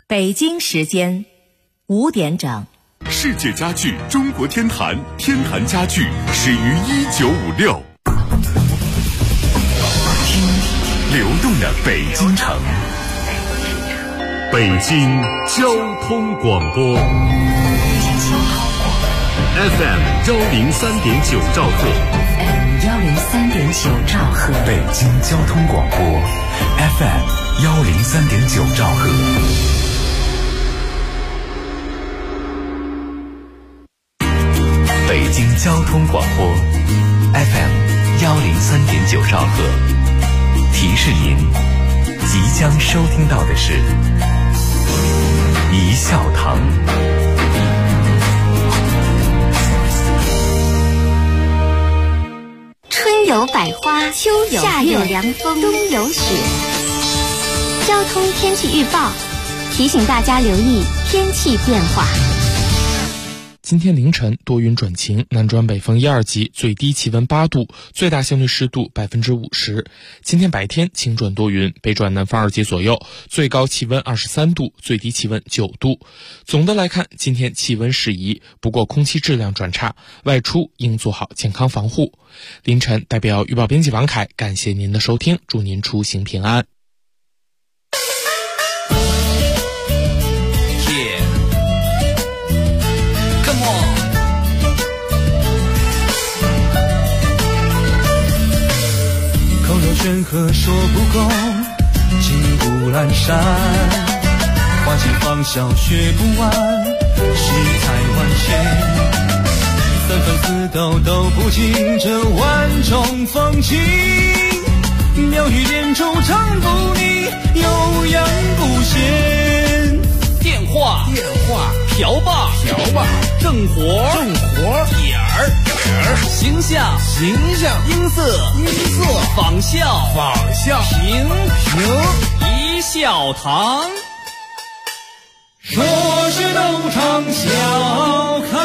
北京时间5点整。 世界家具中国天坛，天坛家具始于1956。听流动的北京城，北京交通广播 FM103.9兆赫 103.9兆赫， 北京交通广播 FM103.9兆赫。北京交通广播 FM103.9兆赫，提示您即将收听到的是一笑堂。 春有百花，秋有夏有凉风，冬有雪。交通天气预报提醒大家留意天气变化。 今天凌晨多云转晴，南转北风1、2级，最低气温8度，最大相对湿度50%。今天白天晴转多云，北转南风2级左右，最高气温23度，最低气温9度。总的来看，今天气温适宜，不过空气质量转差，外出应做好健康防护。凌晨代表预报编辑王凯，感谢您的收听，祝您出行平安。 山河说不够，尽古阑珊，花间芳笑学不完，世态万千，三分四斗都不尽这万种风情，妙语连珠唱不腻，悠扬不闲。 电话瓢把正活点儿形象音色仿效评一笑堂， 说是斗场笑开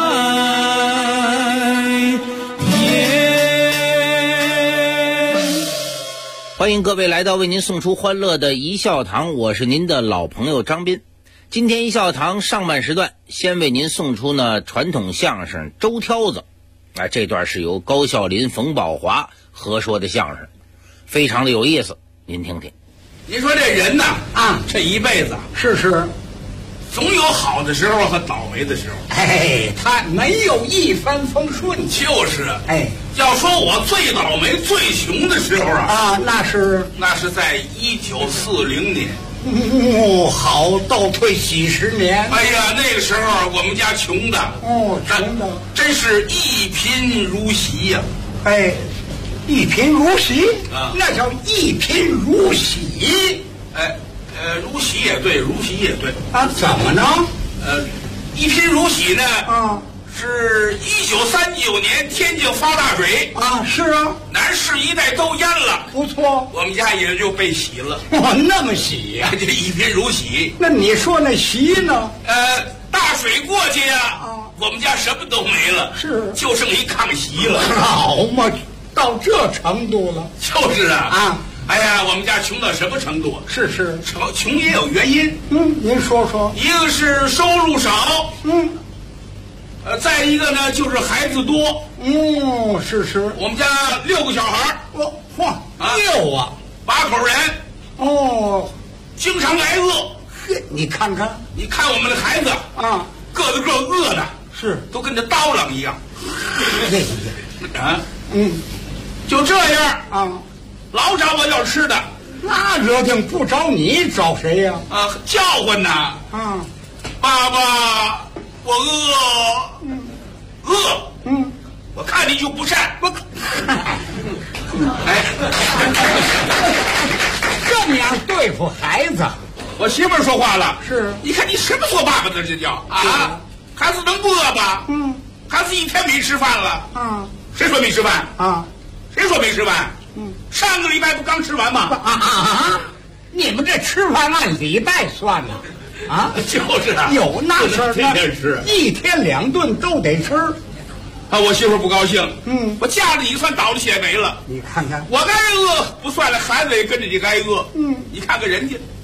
颜。 欢迎各位来到为您送出欢乐的一笑堂，我是您的老朋友张斌。今天一笑堂上半时段先为您送出传统相声周挑子，这段是由高孝林、冯宝华合说的相声，非常的有意思，您听听。 您说这人呐，这一辈子是总有好的时候和倒霉的时候。 他没有一帆风顺。 就是要说我最倒霉最穷的时候那是在1940年。 好，倒退几十年。 哎呀，那个时候我们家穷的， 穷的真是一贫如洗呀。 一贫如洗那叫一贫如洗。 如洗也对，如洗也对怎么呢？ 一贫如洗呢是1939年天津发大水是南市一带都淹了， 不错， 我们家也就被洗了。 那么洗呀？ 这一贫如洗。 那你说那洗呢？ 大水过去我们家什么都没了，就剩一炕席了。 好嘛，到这程度了。 就是哎呀，我们家穷到什么程度？ 是穷也有原因。 您说说。 一个是收入少，再一个呢就是孩子多。 是。 我们家6个小孩。 嚯，6啊 ，8口人。经常挨饿。 你看看我们的孩子个个饿的都跟这刀郎一样。就这样老找我要吃的。 那惹定不找你找谁呀？ 叫唤呐。爸爸，我饿。我看你就不善。 这么样对付孩子。 我媳妇儿说话了， 你看你什么做爸爸的这叫孩子能不饿吧？孩子一天没吃饭了。谁说没吃饭谁说没吃饭？上个礼拜不刚吃完吗？ 你们这吃饭按礼拜算呢？ 就是有那事儿， 天天吃 ，1天2顿都得吃。 我媳妇不高兴。我嫁了你算倒了血霉了。 你看看， 我该饿不算了，孩子也跟着你该饿。你看看人家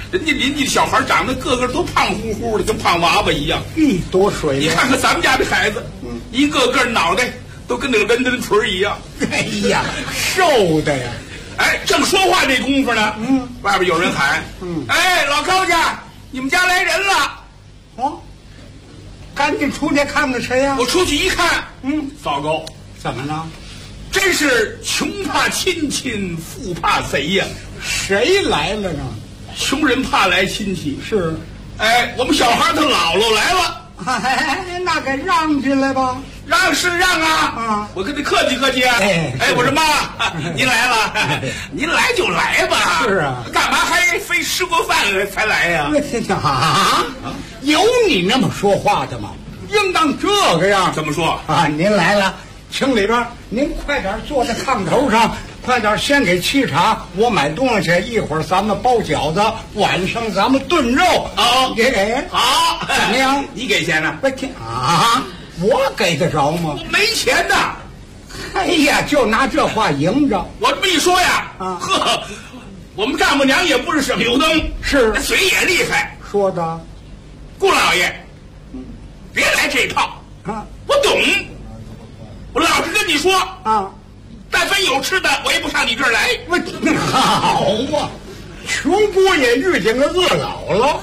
人家邻居小孩长得个个都胖乎乎的，跟胖娃娃一样。 多水你看看咱们家的孩子，一个个脑袋都跟那个伦敦锤一样。 哎呀，瘦的呀！ 哎，正说话这功夫呢，外边有人喊，哎，老高家，你们家来人了。 哦，赶紧出去看看谁呀？ 我出去一看，糟糕， 怎么了？ 真是穷怕亲戚，富怕贼呀！ 谁来了呢？ 穷人怕来亲戚。 是， 哎，我们小孩他姥姥来了。 哎，那该让进来吧。 让是让啊，我跟他客气客气啊。哎，我说妈，您来了，您来就来吧。 是啊， 干嘛还非吃过饭才来呀？ 有你那么说话的吗？应当这个样。 怎么说啊？您来了，请里边，您快点坐在炕头上，快点先给沏茶，我买东西，一会儿咱们包饺子，晚上咱们炖肉。 好，好， 怎么样？ 你给钱呢？ 不听啊。我给得着吗？ 没钱呐！ 哎呀，就拿这话迎着。 我这么一说呀，呵，我们丈母娘也不是省油灯， 是嘴也厉害。 说的， 顾老爷，别来这套啊！ 我懂，我老实跟你说啊， 但凡有吃的，我也不上你这儿来。 我好啊，穷姑也遇见个饿姥姥。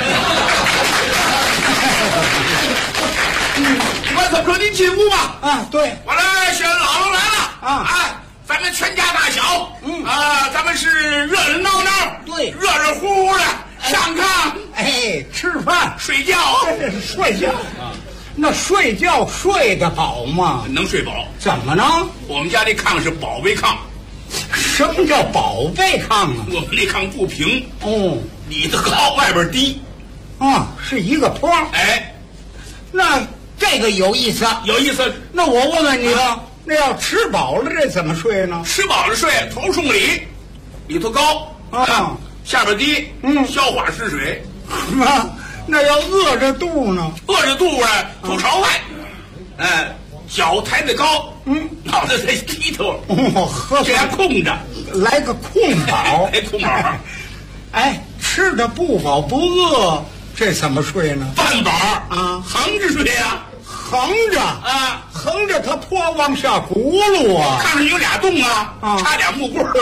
我怎么说？您进屋吧。 啊，对， 我来选姥姥来了啊！ 哎，咱们全家大小，咱们是热热闹闹， 对， 热热乎乎的上炕， 哎，吃饭睡觉， 睡觉啊。那睡觉睡得好吗？ 能睡饱。 怎么呢？ 我们家这炕是宝贝炕。 什么叫宝贝炕啊？ 我们那炕不平，里头高，外边低， 啊，是一个坡。 哎， 那这个有意思， 有意思。 那我问问你吧，那要吃饱了这怎么睡呢？ 吃饱了睡，头冲里，里头高啊， 下边低，消化湿水。 那要饿着肚呢？ 饿着肚啊，头朝外，哎，脚抬得高，脑袋在低头，这样空着， 来个空饱， 空饱。 哎，吃的不饱不饿，这怎么睡呢？ 半饱啊， 横着睡呀， 横着啊， 横着它坡往下轱辘啊。 炕上有俩洞啊，插俩木棍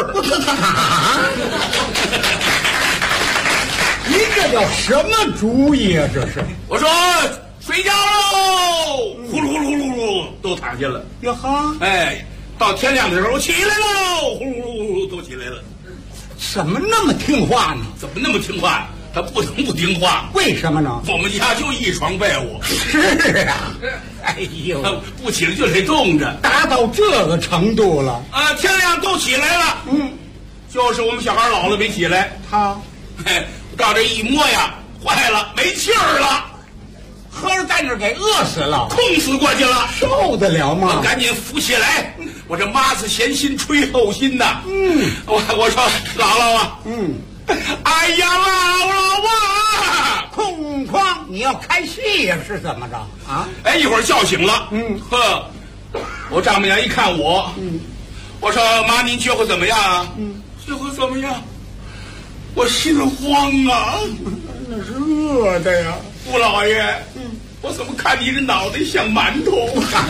您这叫什么主意啊？这是我说睡觉喽，呼噜呼噜呼噜呼噜都躺下了。 哟呵， 哎，到天亮的时候起来喽，呼噜呼噜呼噜都起来了。 怎么那么听话呢？ 怎么那么听话？他不能不听话。 为什么呢？ 我们家就一床被窝。 是啊，哎呦， 不起来就得冻着， 达到这个程度了啊！天亮都起来了，就是我们小孩老了没起来。 他， 到这一摸呀，坏了，没气儿了， 喝着在那给饿死了， 空死过去了， 受得了吗？ 我赶紧扶起来，我这妈子前心吹后心呐，我说姥姥啊，哎呀，姥姥啊， 空旷，你要开戏呀？是怎么着啊？ 哎，一会儿叫醒了，我丈母娘一看我，我说妈，您觉得怎么样啊？觉得怎么样？我心慌啊， 那是饿的呀， 顾老爷，我怎么看你这脑袋像馒头？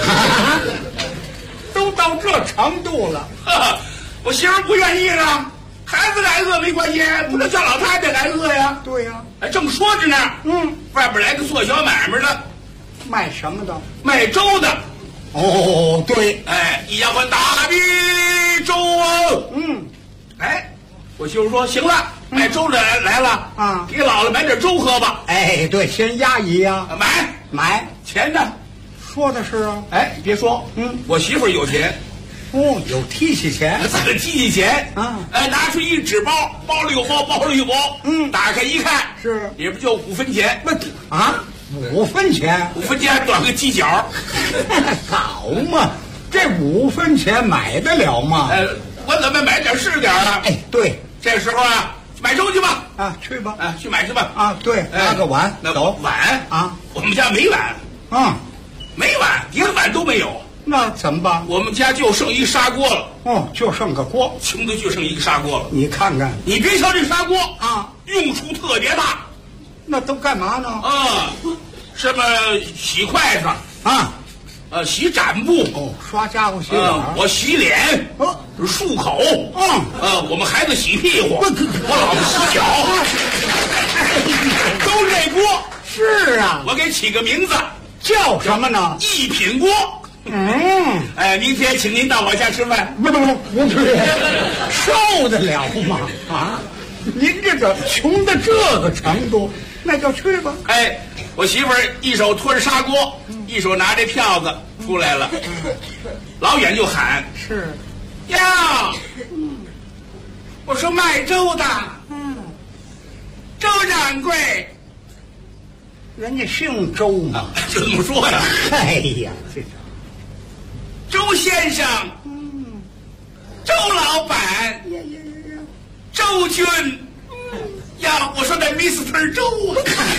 都到这程度了， 我媳妇不愿意了。孩子挨饿没关系，不能叫老太太挨饿呀。 对呀， 哎，正说着呢，外边来个做小买卖的， 卖什么的？ 卖粥的。 哦，对， 哎，一丫鬟大米粥啊。哎，我媳妇说行了，卖粥的来了啊，给姥姥买点粥喝吧。 哎，对，先压一压，买钱呢？ 说的是啊。 哎，别说，我媳妇有钱。 有提起钱， 怎么提起钱啊？哎，拿出一纸包，包了又包，包了又包，打开一看， 是里边就5分钱。 啊，5分钱 ，5分钱短个犄角， 好嘛，这5分钱买得了吗？ 我怎么买点是点呢？ 哎，对， 这时候啊，买粥去吧。 啊，去吧， 去买去吧。 啊，对，拿个碗， 走碗啊， 我们家没碗， 啊， 没碗，一个碗都没有。 那怎么办？ 我们家就剩一砂锅了。 哦，就剩个锅， 穷的就剩一个砂锅了。 你看看， 你别瞧这砂锅啊， 用处特别大。 那都干嘛呢？ 啊，什么洗筷子啊， 洗展布， 哦，刷家伙洗脸， 我洗脸，漱口，我们孩子洗屁股，我老婆洗脚，都这锅。 是啊， 我给起个名字， 叫什么呢？ 一品锅。明天请您到我家吃饭。 不去，受得了吗？啊，您这个穷的这个程度，那就去吧。 我媳妇儿一手托着砂锅，一手拿着票子出来了，老远就喊：“ 是呀！”我说卖粥的，周掌柜， 人家姓周嘛， 就这么说呀。 哎呀，这周先生，周老板，周军，呀，我说那 Mr. 周啊。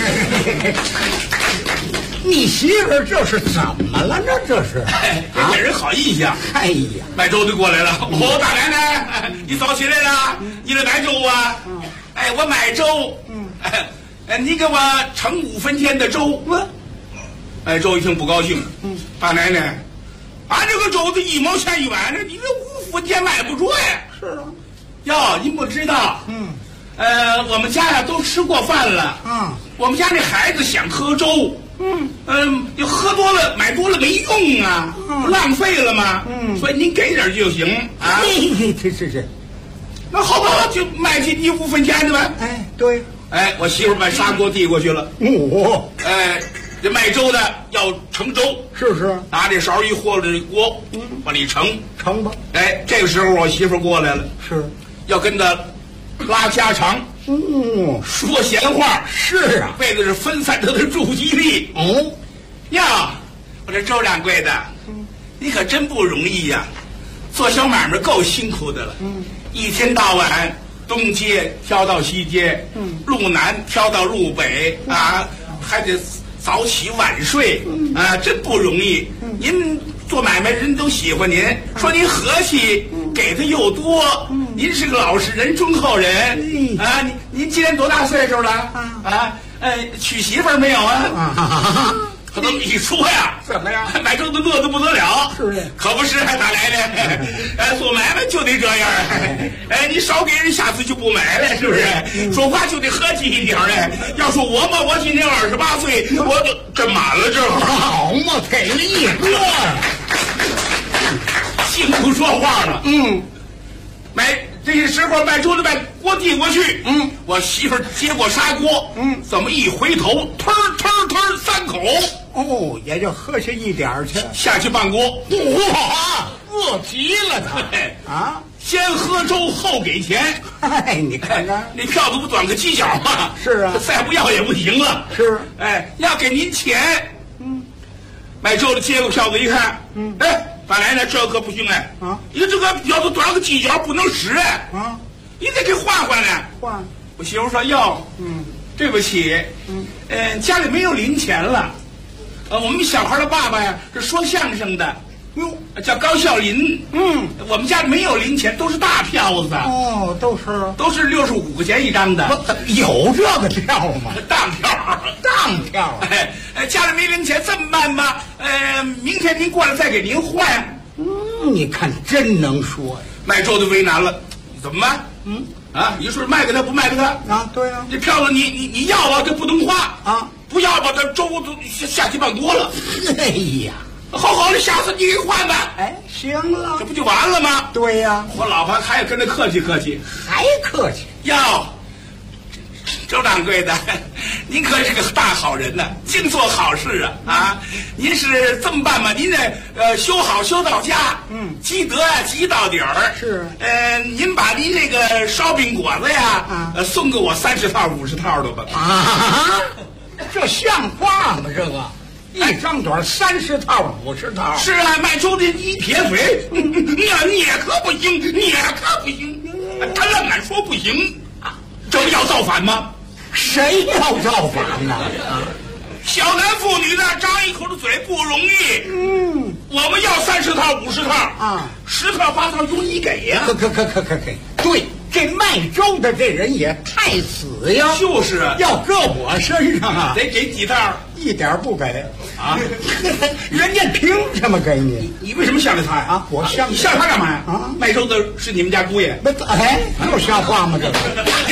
你媳妇儿这是怎么了呢？这是给人好印象。 哎呀， 卖粥的过来了。大奶奶，你早起来了？你来买粥啊？我买粥。你给我盛5分钱的粥。粥一听不高兴。大奶奶，俺这个粥子1毛钱一碗，你这5分钱卖不着呀。 是啊。 哟，您不知道。我们家呀都吃过饭了。我们家那孩子想喝粥。就喝多了买多了没用啊，不浪费了吗？所以您给点就行啊。 这， 那好吧，就卖给你5分钱的呗。 对。 我媳妇把砂锅递过去了。这卖粥的要盛粥， 是， 拿这勺一和着这锅，往里盛吧。 这个时候我媳妇过来了， 是要跟他拉家常。说闲话。 是啊， 为的是分散他的注意力。呀，我这周掌柜的，你可真不容易呀，做小买卖够辛苦的了。一天到晚东街挑到西街，路南挑到路北啊，还得早起晚睡啊，真不容易。您做买卖人都喜欢您，说您和气，给的又多。您是个老实人，忠厚人啊。您今年多大岁数了？娶媳妇儿没有啊？可这么一说呀， 怎么样？ 买粥的乐得不得了。 是， 可不是，大奶奶，做买卖就得这样。你少给人，下次就不买了，是不是？说话就得和气一点嘞。要说我嘛，我今年28岁，我都真满了，这好嘛，给了一锅呀。 净不说话了。这时候卖粥的把锅递过去。我媳妇接过砂锅。怎么一回头，吞3口。 也就喝下一点去， 下去半锅。 哇，饿极了他先喝粥后给钱。 你看看那票子不短个犄角吗？ 是啊， 再不要也不行了。 是， 要给您钱。卖粥的接过票子一看，大奶奶，这可不行你这个票子短个犄角不能使你得给换来。我媳妇说哟，对不起，家里没有零钱了。我们小孩的爸爸呀是说相声的，叫高孝林。我们家里没有零钱，都是大票子。都是65块钱一张的。 有这个票吗？ 当票。家里没零钱，这么办吧？明天您过来再给您换。 你看真能说呀。 卖粥的为难了，怎么办？你说卖给他不卖给他对啊， 这票子你要吧，这不能花不要吧，这粥都下去半锅了。 哎呀， 好的，下次你给换吧。 行了， 这不就完了吗？ 对呀， 我老婆还跟着客气， 还客气。 周掌柜的，您可是个大好人呢，净做好事您是这么办吧？您这修好修到家，积德积到底儿。 是， 您把您这个烧饼果子呀，送给我30套50套的吧。 这像话吗？这个一张短30套50套。 是啊，卖粥的一撇嘴，你可不行，他愣敢说不行。这不要造反吗？ 谁要造反呢？ 小男妇女的张一口的嘴不容易。 我们要30套50套啊 ，10套8套用你给呀。 可，对，这卖粥的这人也太死呀！ 就是啊， 要搁我身上啊， 得给几套， 一点不给啊！ 人家凭什么给你？ 你为什么向着他呀？ 啊，我向你向他干嘛呀？ 啊， 卖粥的是你们家姑爷。 那哎，有像话吗？这个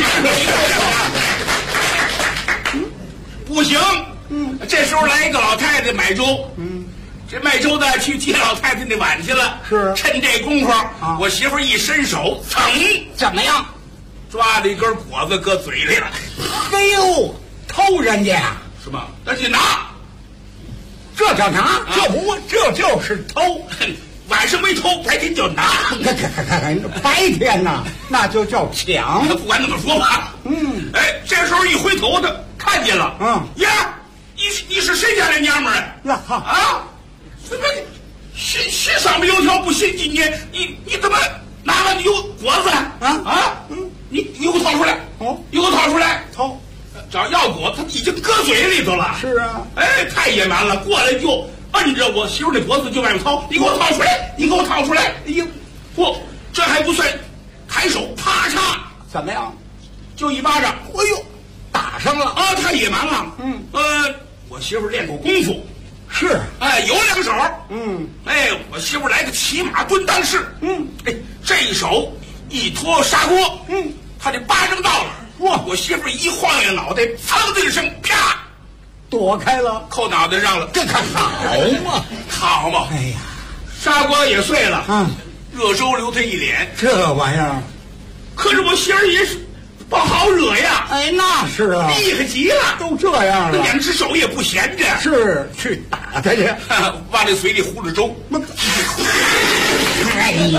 不行。这时候来一个老太太买粥。这卖粥的去接老太太那碗去了。 是。 趁这功夫，我媳妇一伸手，噌， 怎么样？ 抓了一根果子搁嘴里了。 嘿呦，偷人家呀？ 是吗？那就拿。 这叫拿？这就是偷。 晚上没偷，白天就拿。 看，白天呐，那就叫抢。 不管怎么说吧，哎，这时候一回头，他看见了，呀，你是谁家的娘们儿呀？ 啊，怎么新上面油条不新今年，你怎么拿了油果子你给我掏出来，你给我掏出来， 掏， 找药果，他已经搁嘴里头了。 是啊， 哎，太野蛮了，过来就摁着我媳妇那脖子就往外掏，你给我掏出来，你给我掏出来！哎呦，不，这还不算，抬手啪嚓， 怎么样？ 就一巴掌， 哎呦，打上了啊！太野蛮了。我媳妇练过功夫， 是， 哎，有2手。哎，我媳妇来个骑马蹲裆式。哎，这一手一托砂锅，他这巴掌到了，哇！我媳妇一晃悠脑袋，噌的一声，啪！ 躲开了， 扣脑袋上了， 这可好嘛？ 好嘛！ 哎呀， 砂锅也碎了，热粥流他一脸， 这玩意儿。 可是我媳儿也是不好惹呀！ 哎，那是啊， 厉害极了， 都这样了 ，2只手也不闲着， 是去打他去， 往这嘴里糊着粥。 哎呀，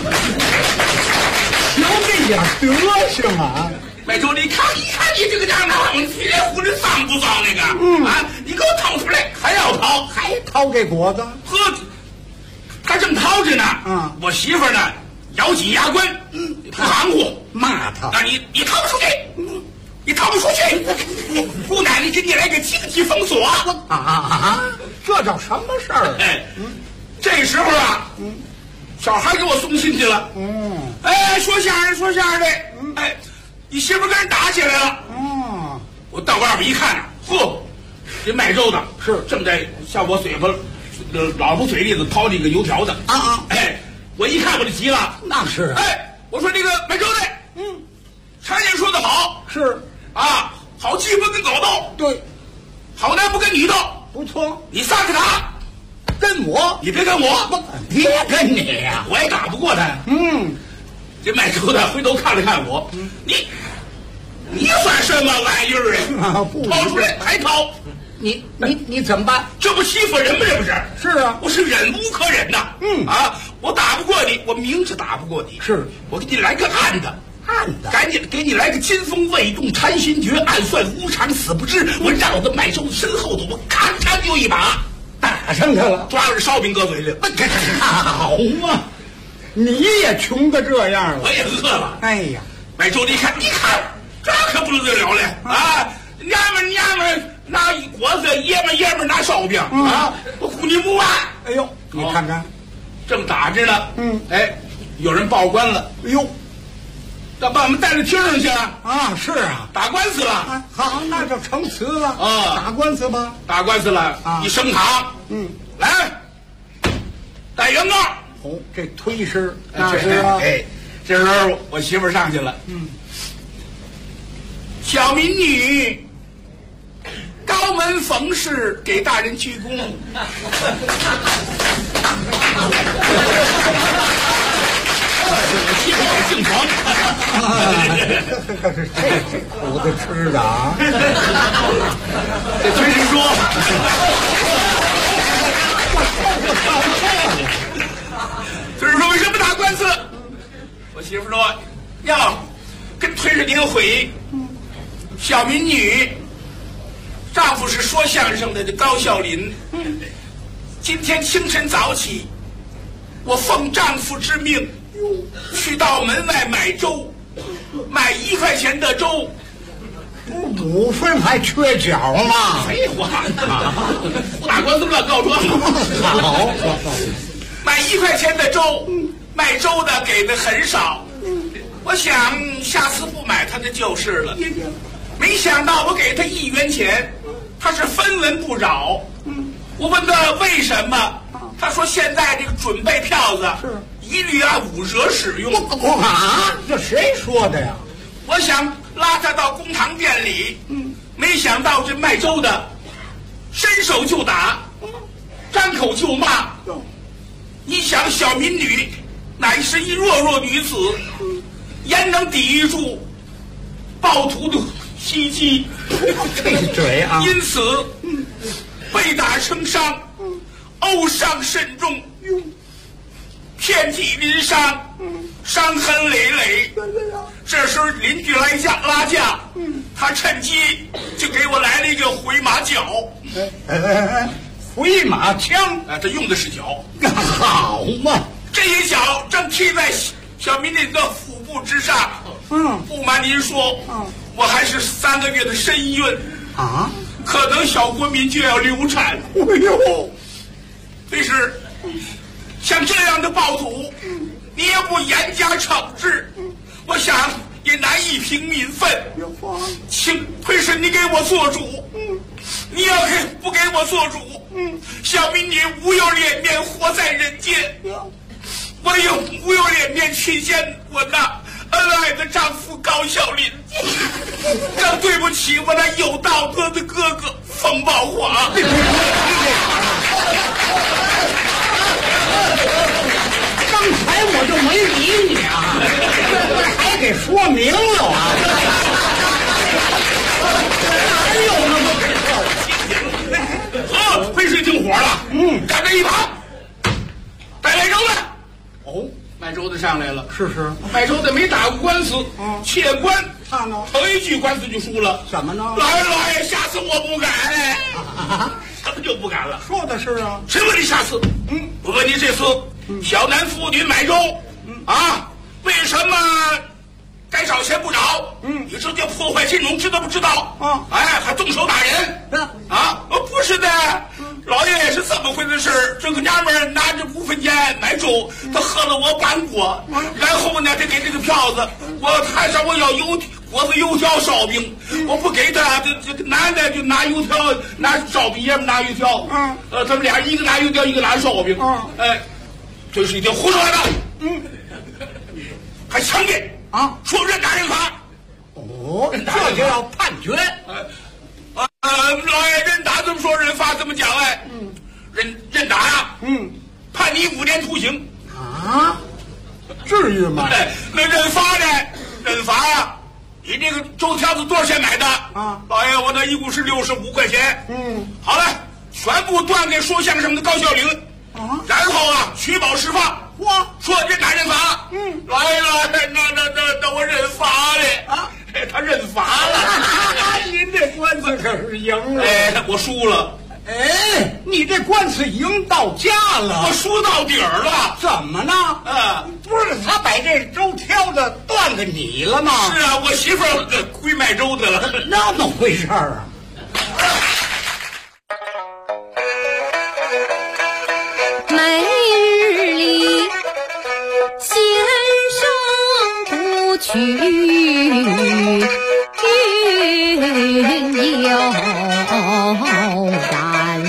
瞧这点德行啊！ 卖粥，你看你这个家伙，嘴里糊着脏不脏那个？你给我掏出来，还要掏， 还掏这果子？ 呵，他正掏着呢。我媳妇呢，咬紧牙关，不含糊， 骂他。 啊，你掏不出去，你掏不出去，姑奶奶给你来个经济封锁啊！这叫什么事儿？ 哎，这时候啊，小孩给我送信去了。哎，说相声的，哎。你媳妇跟人打起来了。我到外边一看，嚯，这卖粥的是正在向我嘴巴老婆嘴里头掏这个油条的哎，我一看我就急了。 那是。 哎，我说这个卖粥的，常言说得好， 是啊，好鸡不跟狗斗， 对， 好男不跟女斗， 不错。 你撒开他， 跟我， 你别跟我， 别跟你呀， 我也打不过他。这卖粥的回头看了看我，你算什么玩意儿啊？掏出来还掏， 你怎么办？ 这不欺负人吗？这不是？ 是啊， 我是忍无可忍呐。我打不过你，我明知打不过你， 是我给你来个暗的，赶紧给你来个金风未动禅心诀，暗算无常死不知。我绕到卖粥身后头，我咔嚓就一把打上他了， 抓着烧饼搁嘴里。 好嘛，你也穷得这样了， 我也饿了。 哎呀， 卖粥你看，这可不得了了啊！娘们拿一果子，爷们拿烧饼我哭你母啊！ 哎呦，你看看， 正打着呢，哎，有人报官了， 哎呦， 要把我们带到厅上去啊！ 是啊， 打官司了。 好，那就成词了打官司吧， 打官司了一升堂，来，戴原告。 这推师那是啊。 哎，这时候我媳妇上去了，小民女高门逢事给大人鞠躬。我媳妇也姓黄。 这口子吃的啊！ 这推师说。就是说为什么打官司？我媳妇说要跟推师您回。小民女丈夫是说相声的高孝林。今天清晨早起，我奉丈夫之命去到门外买粥，买1块钱的粥， 5分还缺角吗？ 废话，不打官司乱告状。 好， 买1块钱的粥，卖粥的给的很少。我想下次不买他的就是了。没想到我给他1元钱，他是分文不扰。我问他为什么，他说现在这个准备票子一律按5折使用。 这谁说的呀？ 我想拉他到公堂店里，没想到这卖粥的伸手就打，张口就骂。你想小民女乃是一弱弱女子，焉能抵御住暴徒的袭击？ 这嘴啊！ 因此被打成伤，殴伤甚重，遍体鳞伤，伤痕累累。这时邻居来拉架，他趁机就给我来了一个回马脚。 回马枪， 他用的是脚。 好嘛！ 这一脚正踢在小民女的腹部之上。不瞒您说，我还是3个月的身孕啊， 可能小国民就要流产。 哎呦， 但是像这样的暴徒，你也不严加惩治，我想也难以平民愤。幸亏是你给我做主，你要不给我做主，小民女无有脸面活在人间，我也无有脸面去见我那恩爱的丈夫高孝林，更对不起我那有道德的哥哥冯宝华。 刚才我就没理你啊，还给说明了啊！哪有那么亏是听活了，站在一旁，带卖粥的。哦，卖粥的上来了。 是， 卖粥的没打过官司，切官， 他呢？ 头一句官司就输了。 怎么呢？ 老爷，下次我不敢。什么就不敢了？ 说的是啊。 谁问你下次？我问你这次，小男妇女买粥，为什么该找钱不找？你直接破坏金融，知道不知道？还动手打人？不是的，老爷也是这么回事。这个娘们拿着5分钱买粥，她喝了我半锅，然后呢，他给这个票子，他让我要锅子、油条、烧饼，我不给他，这个男的就拿油条、拿烧饼，爷们拿油条，他们俩一个拿油条，一个拿烧饼，这是一条胡说的，还强烈说人打人罚， 这就要判决。 老爷，人打怎么说，人罚怎么讲？人打呀，判你5年徒刑啊？至于吗？ 那人罚呢？人罚呀！你这个粥条子多少钱买的？老爷，我那一共是65块钱。好了，全部断给说相声的高孝岭，然后取保释放。说人打人罚。老爷，那我认罚了他认罚了。 您这官司可是赢了。 我输了。 你这官司赢到家了， 我输到底儿了。 怎么呢？不是他把这粥挑子断给你了吗？ 是啊，我媳妇儿归卖粥的了。 那么回事啊？ 每日里先生不去云游然，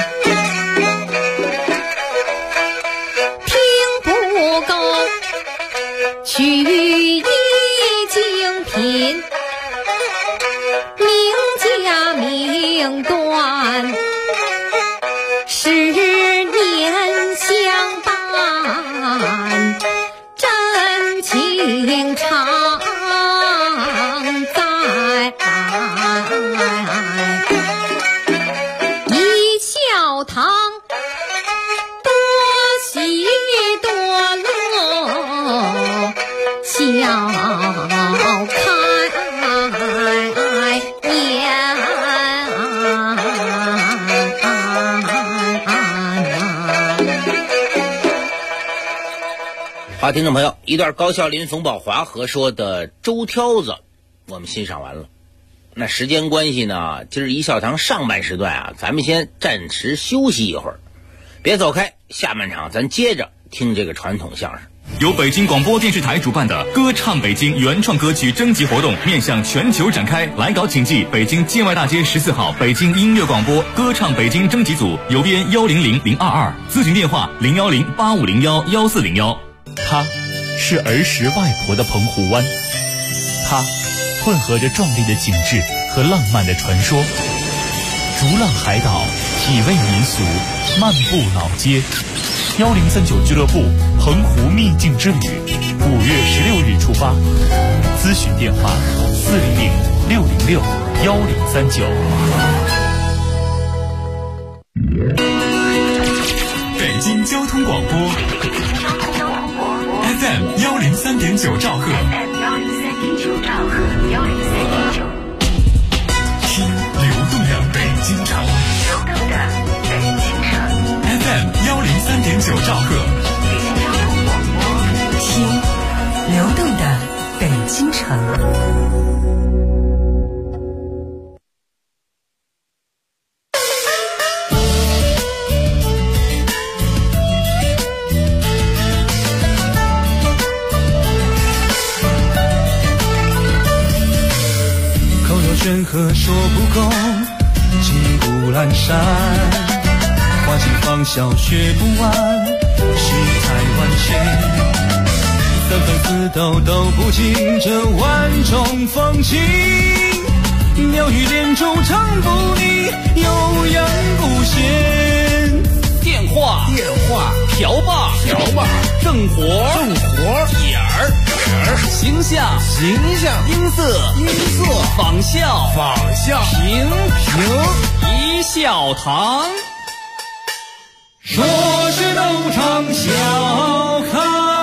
听不够取一精品，名家名断10年相伴，真情常在。一笑堂多喜多乐，笑开颜。 好，听众朋友，一段高孝林、冯宝华合说的粥挑子，我们欣赏完了。 那时间关系呢，今儿一笑堂上半时段啊，咱们先暂时休息一会儿，别走开，下半场咱接着听这个传统相声。 由北京广播电视台主办的歌唱北京原创歌曲征集活动面向全球展开，来稿请寄北京建外大街14号北京音乐广播歌唱北京征集组，邮编100022，咨询电话01085011401。 它是儿时外婆的澎湖湾，它混合着壮丽的景致和浪漫的传说。逐浪海岛，体味民俗，漫步老街。1039俱乐部澎湖秘境之旅，5月16日出发。咨询电话400-606-1039。 北京交通广播 FM 103.9兆赫，听流动的北京城。FM 103.9兆赫， 听流动的北京城。 口若悬河说不够，骑虎阑珊，花尽芳笑学不完，世态万千，三分四斗都不尽这万种风情，妙语连珠唱不腻，悠扬不闲。 电话瓢把正活点儿形象音色仿效评一笑堂。 说是斗场笑开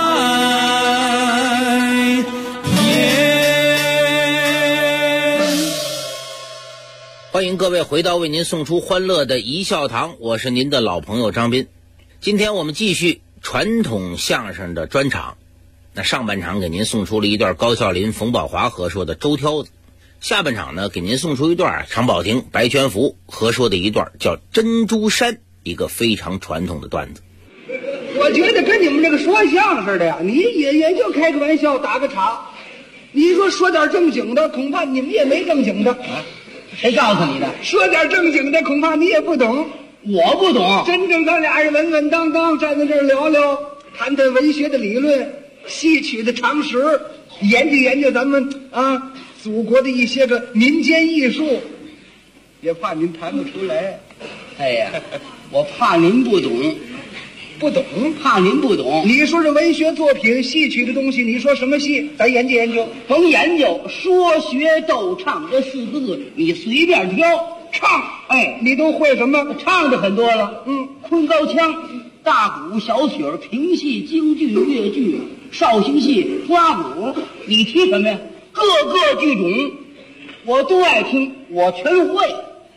颜。 欢迎各位回到为您送出欢乐的一笑堂，我是您的老朋友张斌。今天我们继续传统相声的专场。那上半场给您送出了一段高孝林、冯宝华合说的周挑子，下半场呢给您送出一段常宝霆、白全福合说的一段叫珍珠山，一个非常传统的段子。 我觉得跟你们这个说相声的呀，你也就开个玩笑打个岔，你说说点正经的，恐怕你们也没正经的。 谁告诉你的？ 说点正经的，恐怕你也不懂。 我不懂。 真正咱俩人稳稳当当站在这儿聊聊，谈谈文学的理论、戏曲的常识，研究研究咱们祖国的一些个民间艺术，也怕您谈不出来。 哎呀，我怕您不懂，怕您不懂。 你说这文学作品、戏曲的东西，你说什么戏，咱研究研究。 甭研究，说学逗唱这4个字，你随便挑。 唱，你都会什么？ 唱的很多了，昆高腔、大鼓、小曲儿、评戏、京剧、越剧、绍兴戏、花鼓，你提什么呀？各个剧种，我都爱听，我全会。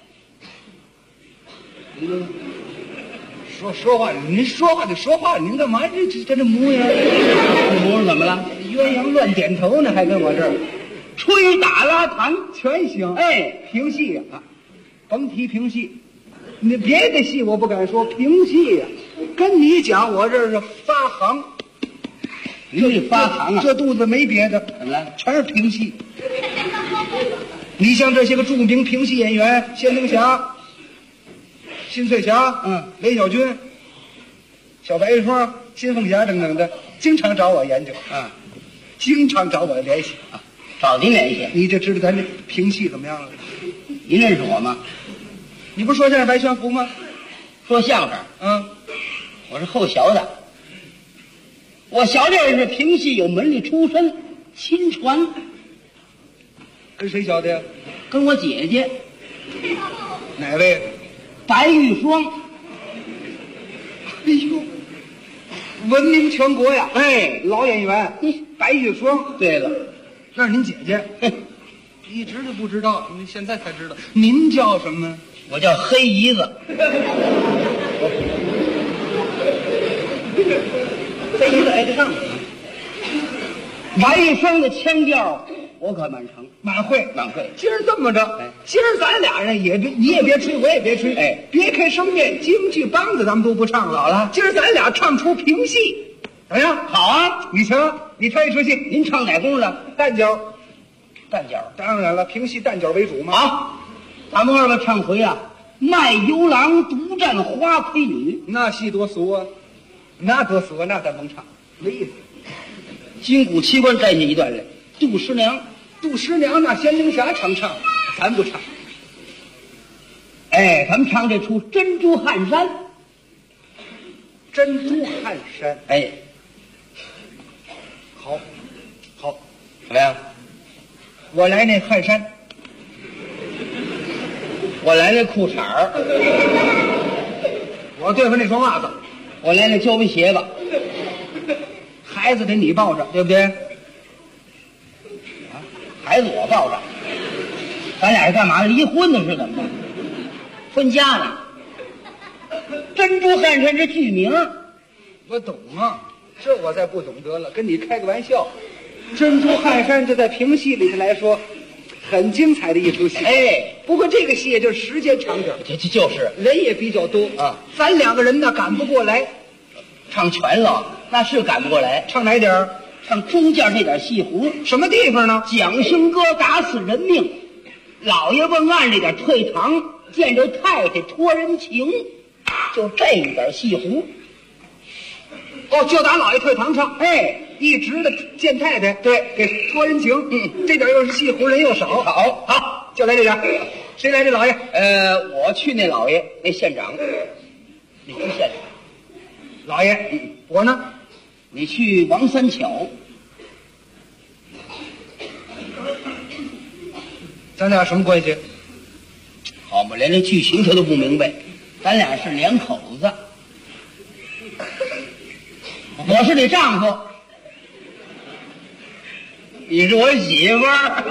说话，您说话就说话，您干嘛这模样？ 这模样怎么了？ 鸳鸯乱点头呢，还跟我这儿吹打拉弹全行。评戏呀，甭提评戏，你别的戏我不敢说，评戏呀，跟你讲，我这是发行。 你发行啊？ 这肚子没别的， 怎么了？ 全是评戏。你像这些个著名评戏演员，谢东霞、辛翠霞、雷小军、小白玉霜、辛凤霞等等的，经常找我研究，经常找我联系， 找您联系。 你就知道咱这评戏怎么样了。 您认识我吗？ 你不是说相声白全福吗？ 说相声，我是后学的。我小弟是评戏有门里出身，亲传。 跟谁学的呀？ 跟我姐姐。 哪位？ 白玉霜。 哎呦，闻名全国呀！老演员，白玉霜。 对了， 那是您姐姐。一直就不知道，您现在才知道。您叫什么？ 我叫黑姨子。黑姨子挨得上。白玉霜的腔调， 我可满成， 满会。今儿这么着，今儿咱俩人你也别吹，我也别吹，别开生面，京剧梆子咱们都不唱了。好了，今儿咱俩唱出评戏，怎么样？ 好啊， 你瞧，你唱一出戏， 您唱哪功夫的？ 旦角。当然了，评戏旦角为主嘛。 好，咱们二位唱回啊，卖油郎独占花魁女， 那戏多俗啊，那多俗啊，那咱甭唱，没意思。 金鼓七关摘下一段来，杜十娘那仙灵侠常唱， 咱不唱。 咱们唱这出珍珠汗衫。 珍珠汗衫，好， 怎么样？ 我来那汗衫， 我来那裤衩儿， 我对付那双袜子， 我来那胶皮鞋子， 孩子得你抱着，对不对？ 孩子我抱着，咱俩是干嘛？离婚的是怎么着？分家呢？珍珠汗衫是剧名， 我懂啊，这我再不懂得了，跟你开个玩笑。珍珠汗衫这在评戏里头来说，很精彩的一出戏。不过这个戏也就是时间长点， 就是人也比较多啊。咱两个人呢赶不过来， 唱全了那是赶不过来。 唱哪点儿？ 唱中间这点戏胡。 什么地方呢？ 蒋兴哥打死人命，老爷问案这点退堂，见着太太托人情，就这一点戏胡。 就打老爷退堂唱。一直的见太太，对，给托人情。这点又是戏胡，人又少。好，就来这点。谁来这老爷？ 我去那老爷，那县长，你去县长。 老爷，我呢？ 你去王三巧。 咱俩什么关系？ 好嘛，连这剧情他都不明白，咱俩是两口子。我是你丈夫，你是我媳妇儿。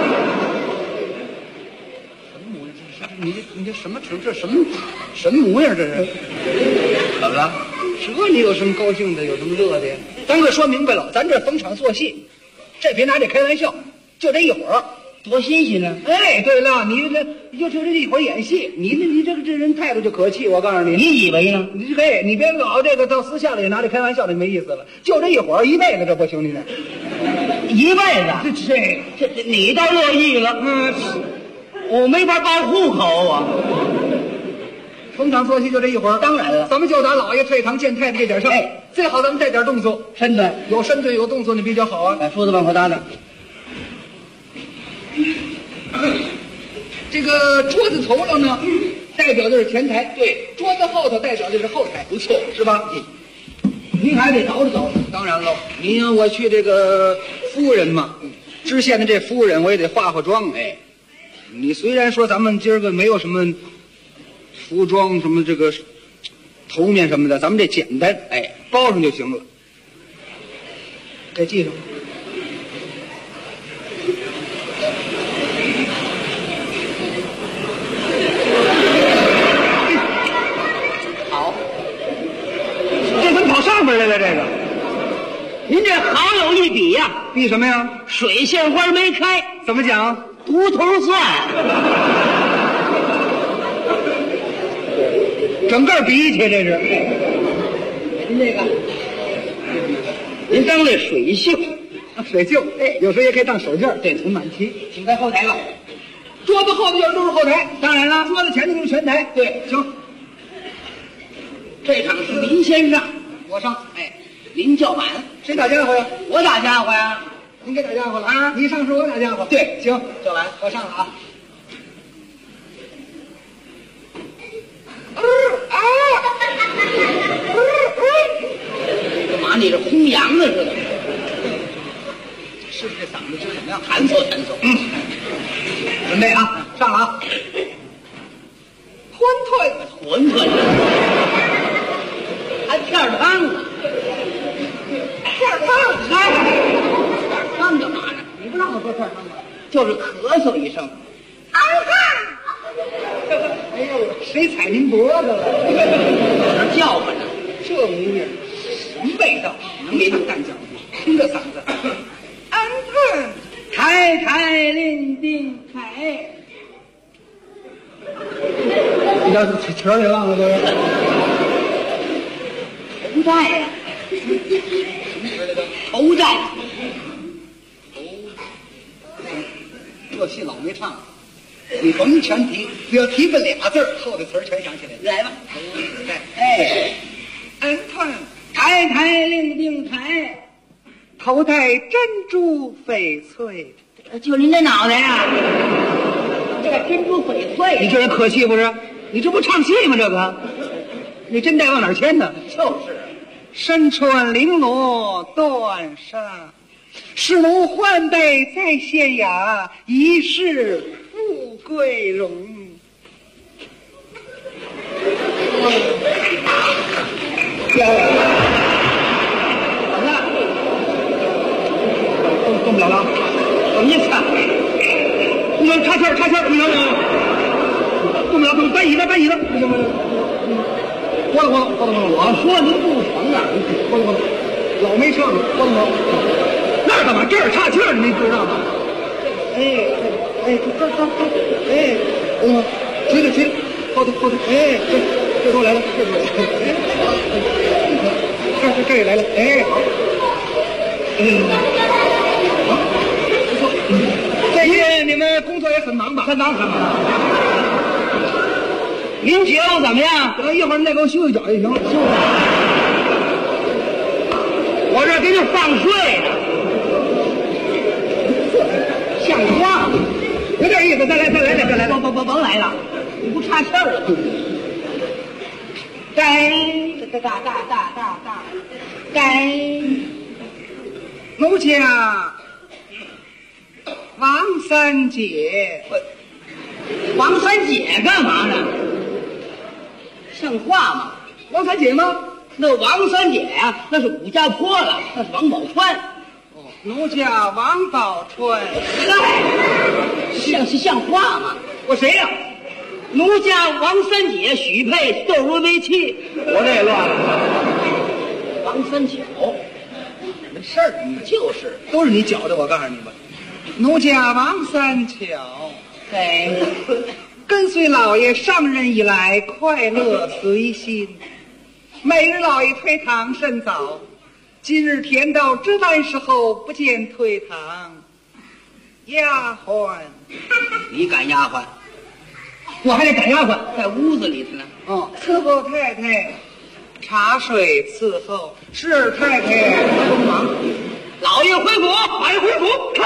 什么模样？这是你这什么成？这什么模样？这是怎么了？ 这你有什么高兴的？有什么乐的呀？咱可说明白了，咱这逢场作戏，这别拿这开玩笑，就这一会儿。 多新鲜呢！ 对了，你就这一会儿演戏，你这人态度就可气，我告诉你。 你以为呢？ 你别老这个到私下里拿这开玩笑，这没意思了。就这一会儿，一辈子这不行，你这一辈子，这你倒乐意了。我没法报户口啊。 逢场作戏就这一会儿， 当然了， 咱们就打老爷退堂见太太这点上。最好咱们带点动作， 身段有身段有动作，你比较好啊。 把梳子往后搭搭。 这个桌子头上呢，代表的是前台；对，桌子后头代表的是后台，不错，是吧？您还得捯饬捯饬。当然喽，您我去这个夫人嘛，知县的这夫人，我也得化化妆。你虽然说咱们今儿个没有什么服装，什么这个头面什么的，咱们这简单，包上就行了。给系上。上面来了，这个，您这好有一比呀！比什么呀？水仙花没开，怎么讲？独头蒜，整个比起这是。您这个，您当这水袖，水袖，有时候也可以当手绢，这很满齐。请在后台了，桌子后头就是都是后台，当然了，桌子前头就是前台。对，行。这场是林先生。我上，您叫板，谁打家伙呀？我打家伙呀。您给打家伙了啊？你上是我打家伙。对，行，叫板，我上了啊。干嘛？你这轰羊的似的？是不是这嗓子今儿怎么样？弹奏弹奏。准备啊，上了啊。馄饨。还片儿汤呢，片儿汤干嘛呢？你不让我喝片儿汤吗？就是咳嗽一声，哎呦，谁踩您脖子了？这叫唤呢，这模样，什么味道？能淋上蛋饺吗？听这嗓子， 抬抬令定抬。 你这词儿也忘了都是。 头债呀，头债。 这戏老没唱，你甭全提，只要提个俩字儿，后头词儿全想起来。 来吧，哎， 抬抬令定抬，头戴珍珠翡翠。 就您这脑袋呀，这个珍珠翡翠， 你这人可气不是？你这不唱戏吗？这个，你真带往哪儿牵呢？ 就是， 身穿绫罗缎纱，使奴换备在县衙，一世富贵荣。完了，动不了了，什么意思？不行，插气儿，不行，动不了，搬椅子，不行，活动，我说您不成啊，活动，老没上，活动，那儿干嘛？这儿岔气儿，你没知道吗？这，起来，后头，这头来了，这也来了，好，不错，这些你们工作也很忙吧？很忙。 您觉得怎么样？ 一会儿你再给我修一脚就行了，修。 我这给你放睡呢，像话吗？ 有点意思，再来， 甭来了，你不岔气儿了。该奴家王三姐， 王三姐干嘛呢？像话吗？ 王三姐吗？ 那王三姐呀，那是武家坡了，那是王宝钏。 奴家王宝钏。 像话吗？ 我谁呀？ 奴家王三姐许配窦如为妻。 我这也乱了。 王三巧，没事儿，就是都是你搅的。我告诉你吧，奴家王三巧，跟随老爷上任以来，快乐随心。每日老爷退堂甚早，今日甜到值班时候不见退堂。丫鬟， 你赶丫鬟？我还得赶丫鬟，在屋子里头呢。 伺候太太茶水伺候，是太太帮忙。 老爷回府，看，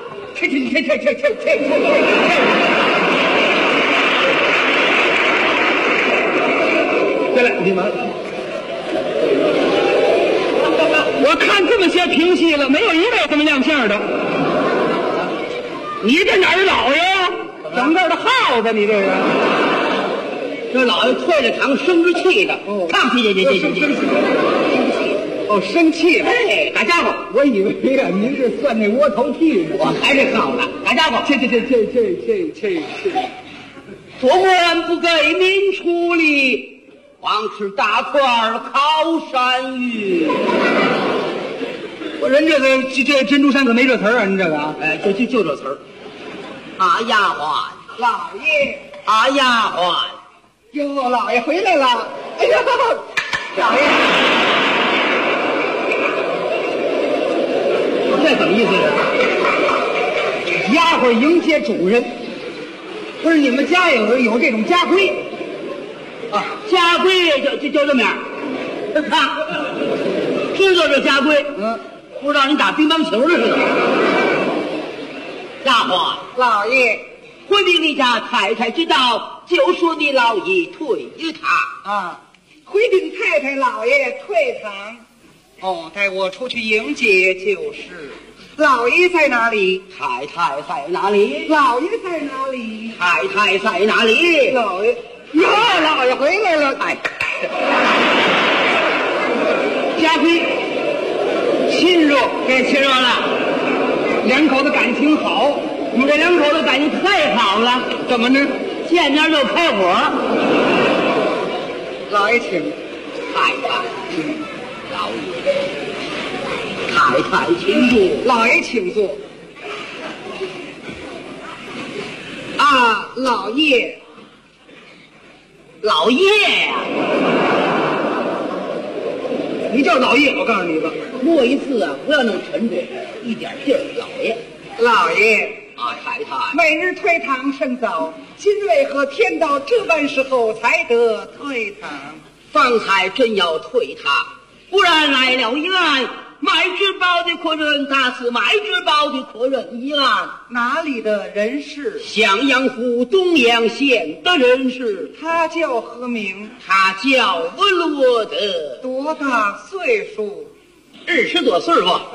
再来，你们，我看这么些评戏了，没有一位这么亮相的。你这哪儿老爷呀？整个的耗子，你这人。 这老爷退着堂，生着气的。看， 生气了。 打家伙！ 我以为呀，您是算那窝头屁呢。 我还是好的。打家伙！ 这。 做官不给民处理，光吃大块靠山芋。 我人这珍珠山可没这词儿啊，您这个啊， 就这词儿。丫鬟， 老爷， 丫鬟， 哟，老爷回来了。哎呀，老爷， 这怎么意思？ 丫鬟迎接主人，不是你们家有这种家规啊？家规就这么样，看，知道这家规，不知道你打乒乓球的似的。丫鬟， 老爷， 回禀你家太太知道，就说你老爷退堂啊。回禀太太老爷退堂。带我出去迎接就是。老爷在哪里？ 太太在哪里？ 老爷在哪里？ 太太在哪里？ 老爷，哟，老爷回来了。 家规， 亲热， 该亲热了。 两口子感情好， 你们这两口子感情太好了。 怎么呢？ 见面就开火。 老爷请。 太太，老爷，太太请坐。 老爷请坐。 呀，老爷，老爷呀！你叫老爷，我告诉你吧，摸一次啊，不要弄沉着，一点劲儿。老爷啊，太太，每日退堂甚早，今为何天到这般时候才得退堂？方才真要退堂，忽然来了一案，买之宝的客人打死买之宝的客人一案。哪里的人士？襄阳府东阳县的人士。他叫何名？他叫文罗德。多大岁数？20多岁吧。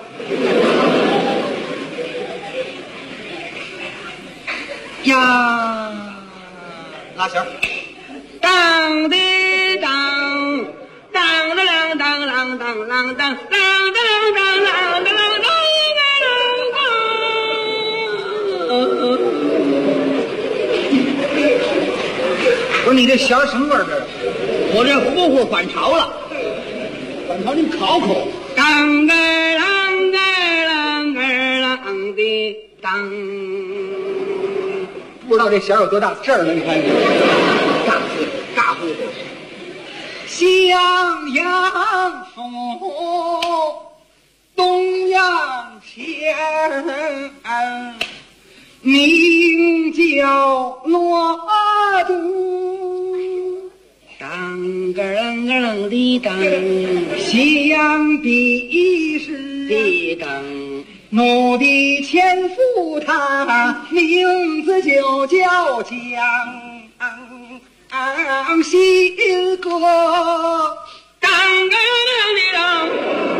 呀，拉弦儿，当的当，当的啷当啷当啷当，啷当啷当啷当啷当。不是你这弦儿什么味儿？我这呼呼反潮了，反潮你考考。当个啷个啷个啷的当。不知道这弦有多大劲儿呢？你看，大呼呼。襄阳府东阳县，名叫罗都。当个啷个啷的当，西洋的是的当。奴的前夫他名字就叫蒋新哥，当个啷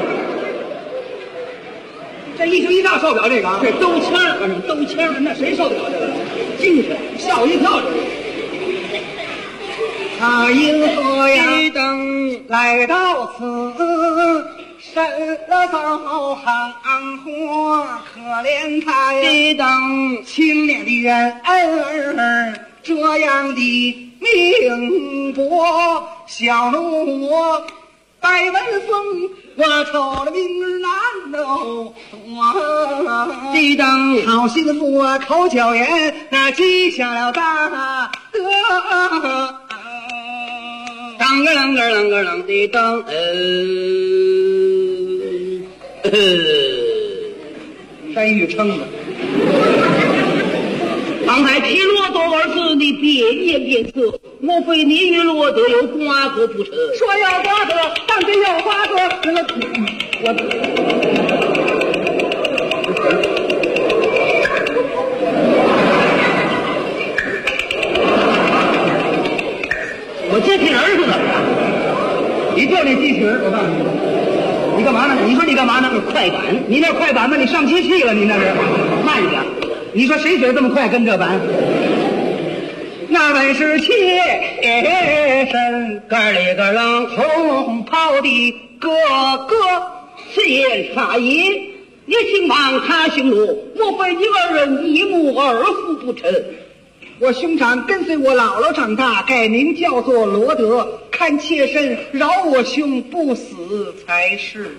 这一惊一乍受不了这个，这兜腔儿，反正兜腔儿，那谁受得了这个？精神吓我一跳，这个。他因何呀？等来到此。身了遭行祸，可怜他呀！等清廉的人儿，这样的命薄，小奴我白文风，我愁了明日难哦。这等好心腹啊，口角言，那记下了大哥。当个啷个啷个啷的当，山芋撑的。刚才提罗多二字，你别言别色，莫非你与罗德有瓜葛不成？说要瓜葛，当真有瓜葛。我接替人是怎么着？你就那机器人，我告诉你，你干嘛呢？你说你干嘛呢？快板，你那快板吧，你上机器了，你那是慢一点。你说谁学这么快跟这板？那本是切身个里个冷红袍的哥哥，见法爷，你姓王，他姓罗，莫非你二人一母二父不成？我兄长跟随我姥姥长大，改名叫做罗德，看妾身饶我兄不死才是。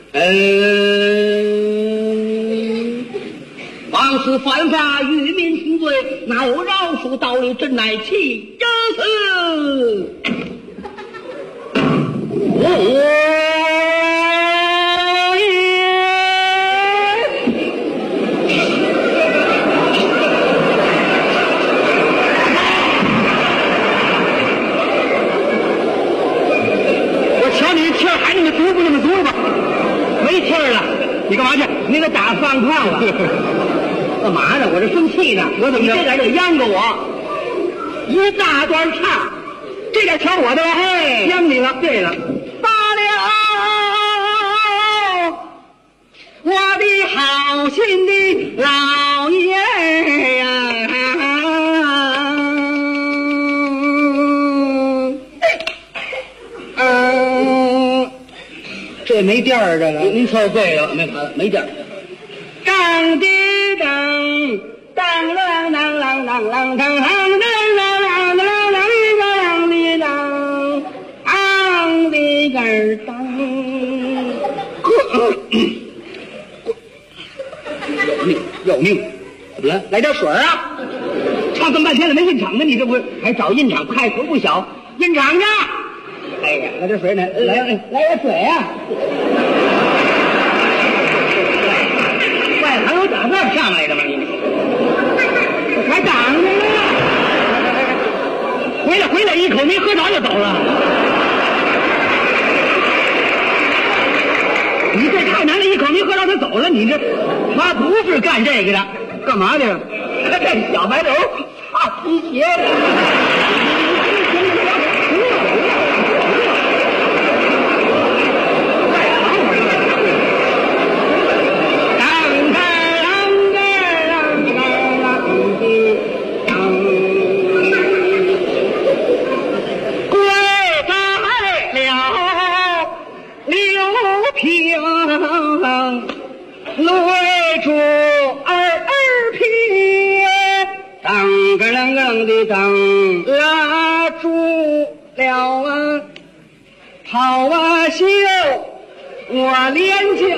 王氏犯法与民同罪，哪有饶恕道理？真乃其有此。没气儿了，你干嘛去？你给打放炮了？干嘛呢？我这生气呢。我怎么？你这点就央着我，一大段唱，这点瞧我的了，嘿，央你了。对了，罢了，我的好心的老爷呀！这没调儿，这个您说对了，没调儿。当的当，当啷当啷当啷当啷当啷当啷当啷的当，当的个当。有命，怎么了？来点水啊！唱闹这么半天了没印厂呢，你这不还找印厂？派头不小，印厂去。哎呀，来点水呢，来点水啊！外头有打这上来的吗？你还挡着呢？回来，一口没喝着就走了。你这太难了，一口没喝着他走了。你这他不是干这个的，干嘛的？这小白头擦皮鞋。等拉住了啊，好啊秀我连睛，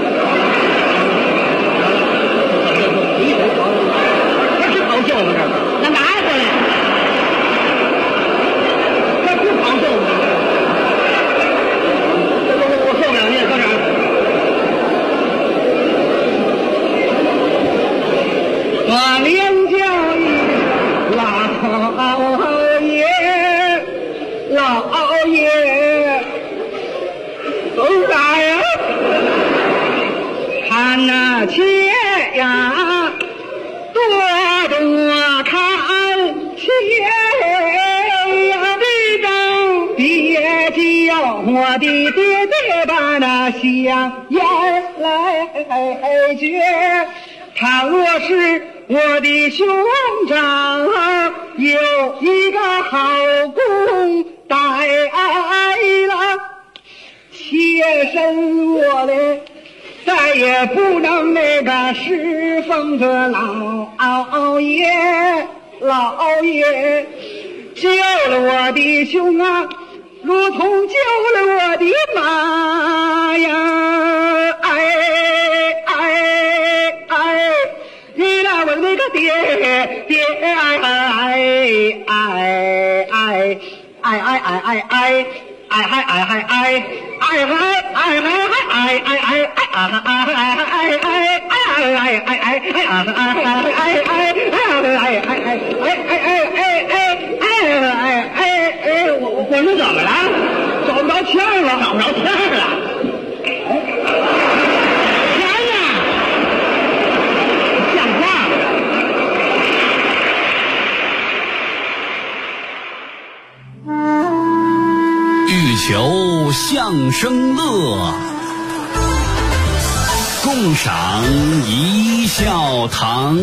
这是好秀吗？这那拿回来，这是好秀吗？我受不了，你也搁这儿。我连叫老爷，走啥呀？看那切呀，多看切呀，为张别叫我的爹爹把那香烟来绝，倘若是我的兄长有一个好公带了，妾身我嘞再也不能那个侍奉着老爷，救了我的兄啊，如同救了我的妈呀！你那我那个爹我们怎么了？找不着枪了，找不着枪了。 欲求相声乐，共赏一笑堂。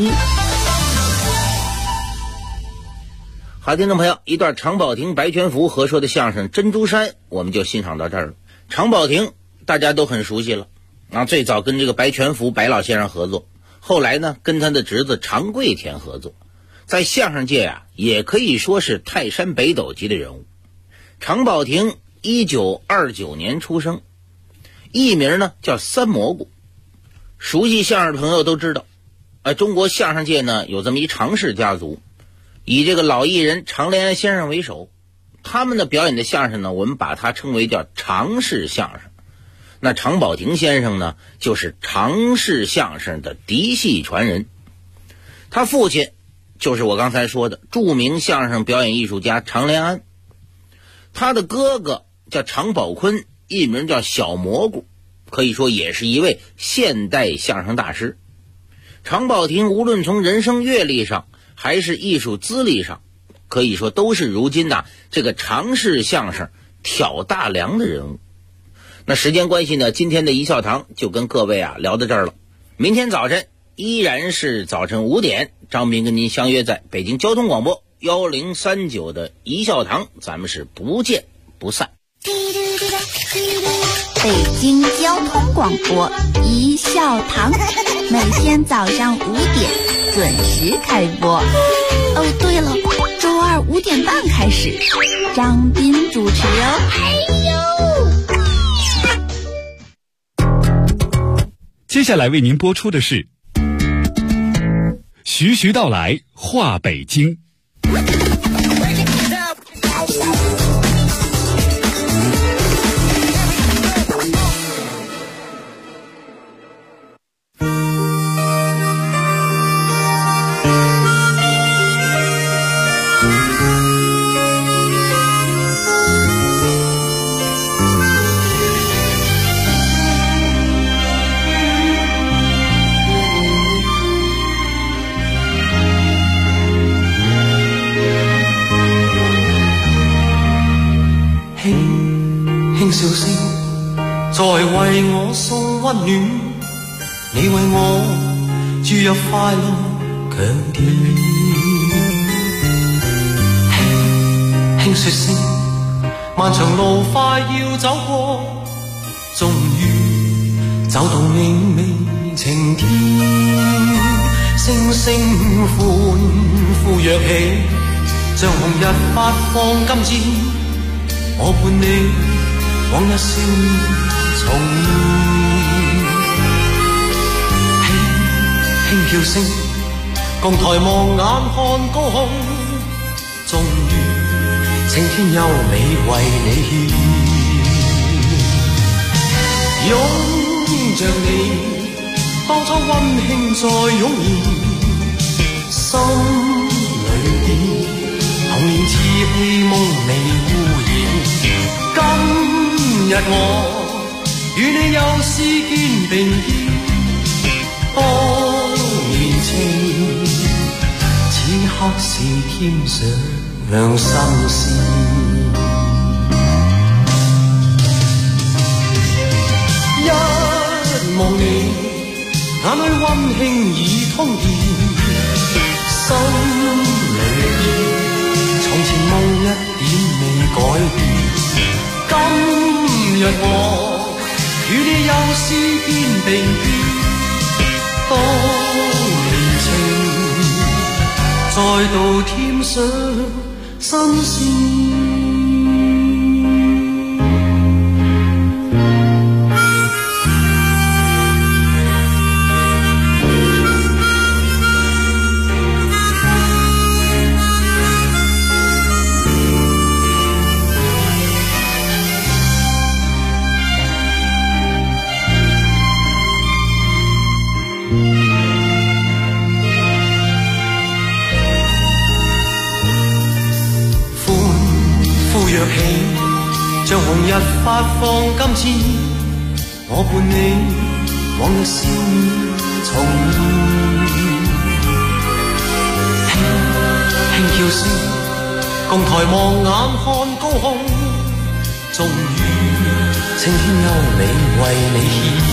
好，听众朋友，一段常宝霆、白全福合说的相声《珍珠山》，我们就欣赏到这儿了。常宝霆大家都很熟悉了，最早跟这个白全福白老先生合作，后来呢跟他的侄子常贵田合作，在相声界也可以说是泰山北斗级的人物。常宝霆1929年出生，艺名呢叫三蘑菇。熟悉相声的朋友都知道，中国相声界呢有这么一常氏家族，以这个老艺人常连安先生为首，他们的表演的相声呢，我们把它称为叫常氏相声。那常宝霆先生呢，就是常氏相声的嫡系传人，他父亲就是我刚才说的著名相声表演艺术家常连安，他的哥哥叫常宝坤，艺名叫小蘑菇，可以说也是一位现代相声大师。常宝霆无论从人生阅历上还是艺术资历上，可以说都是如今这个常氏相声挑大梁的人物。那时间关系呢，今天的一笑堂就跟各位聊到这儿了。明天早晨依然是早晨5点，张斌跟您相约在北京交通广播1039的一笑堂，咱们是不见不散。 北京交通广播一笑堂，每天早上5点准时开播。哦，对了，周二5点半开始，张斌主持哦。 接下来为您播出的是徐徐道来话北京。 笑聲在為我送溫暖，你為我注入快樂強電。輕輕說聲，漫長路快要走過，終於走到明媚晴天。星星歡呼躍起，像紅日發放金箭，我伴你往日少年重現，輕輕叫聲，共抬望眼看高空，終於青天優美為你獻。擁着你，當初溫馨再湧現，心裏邊童年稚氣夢未污染。今日我與你又是肩並肩，當年情此刻是添上新鮮。一望你眼裏溫馨已通電，心裏邊從前夢一點未改變。今日我與你又是肩並肩，當年情再度添上新鮮。像紅日發放金箭，我伴你往日少年重現。輕叫聲，共抬望眼看高空，終於青天優美為你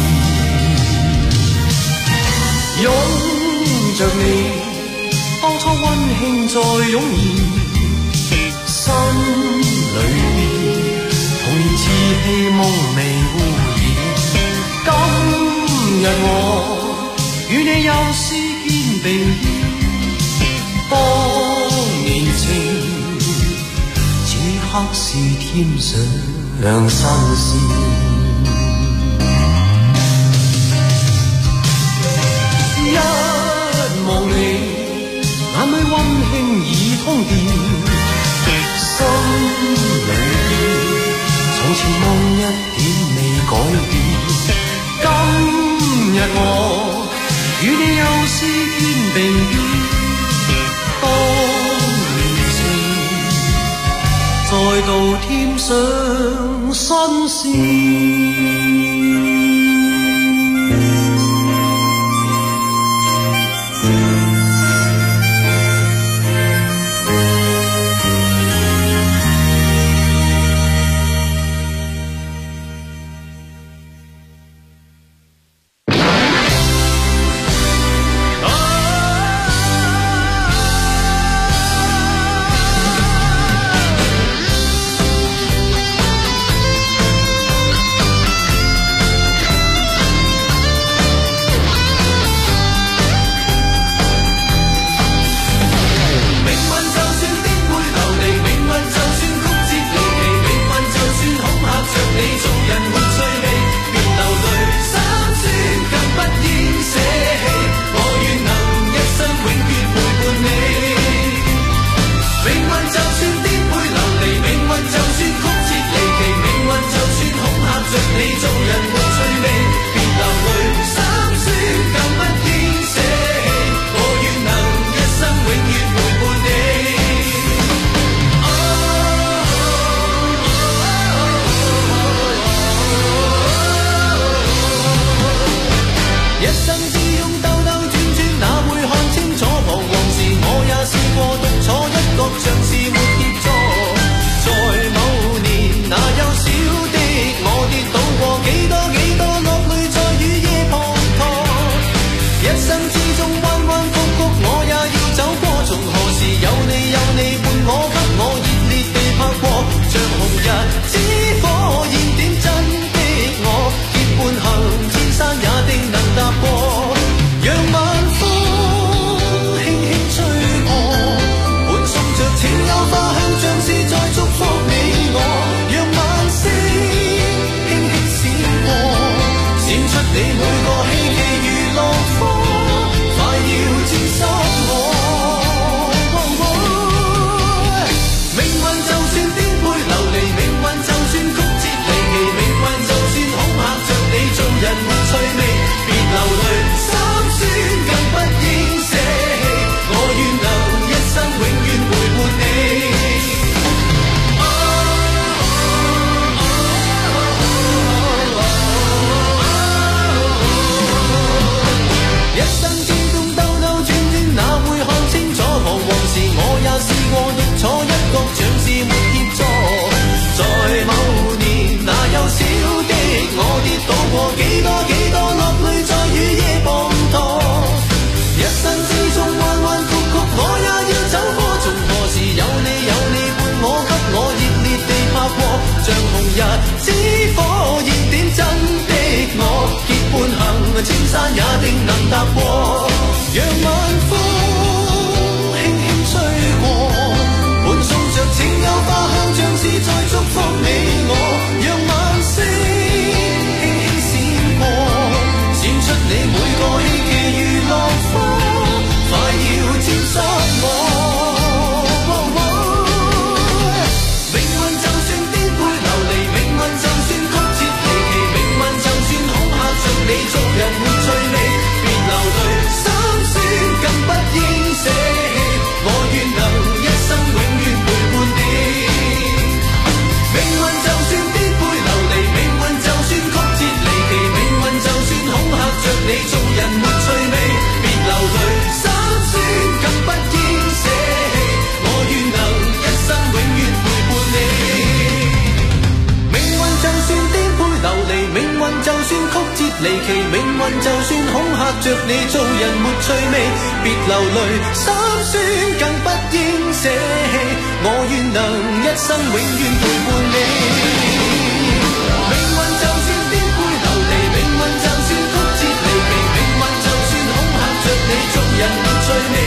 獻。擁着你，當初溫馨再湧現，心裏邊童年稚氣夢未污染。今日我與你又是肩並肩，當年情此刻是添上新鮮。一望你眼裏溫馨已通電，心裏邊從前夢一點未改變。今日我與你又是肩並肩，當年情再度添上新鮮。 踏過，讓晚風輕輕吹過，伴送着情有花香，像是在祝福你我。讓晚星輕輕閃過，閃出你每個希冀如浪花，快要沾濕我。命運就算顛沛流離，命運就算曲折離奇，命運就算恐嚇着你，做人沒趣味，別流淚心酸更不應捨棄，我願能一生永遠陪伴你。命運就算顛沛流離，命運就算曲折離奇，命運就算恐嚇着你，做人沒趣味，別流淚心酸更不應捨棄，我願能一生永遠陪伴你。命運就算顛沛流離，命運就算曲折離奇，命運就算恐嚇着你，做人沒趣味，別流淚心酸更不應捨棄，我願能一生永遠陪伴你。命運就算顛沛流離，命運就算曲折離奇，命運就算恐嚇着你，做人沒趣味，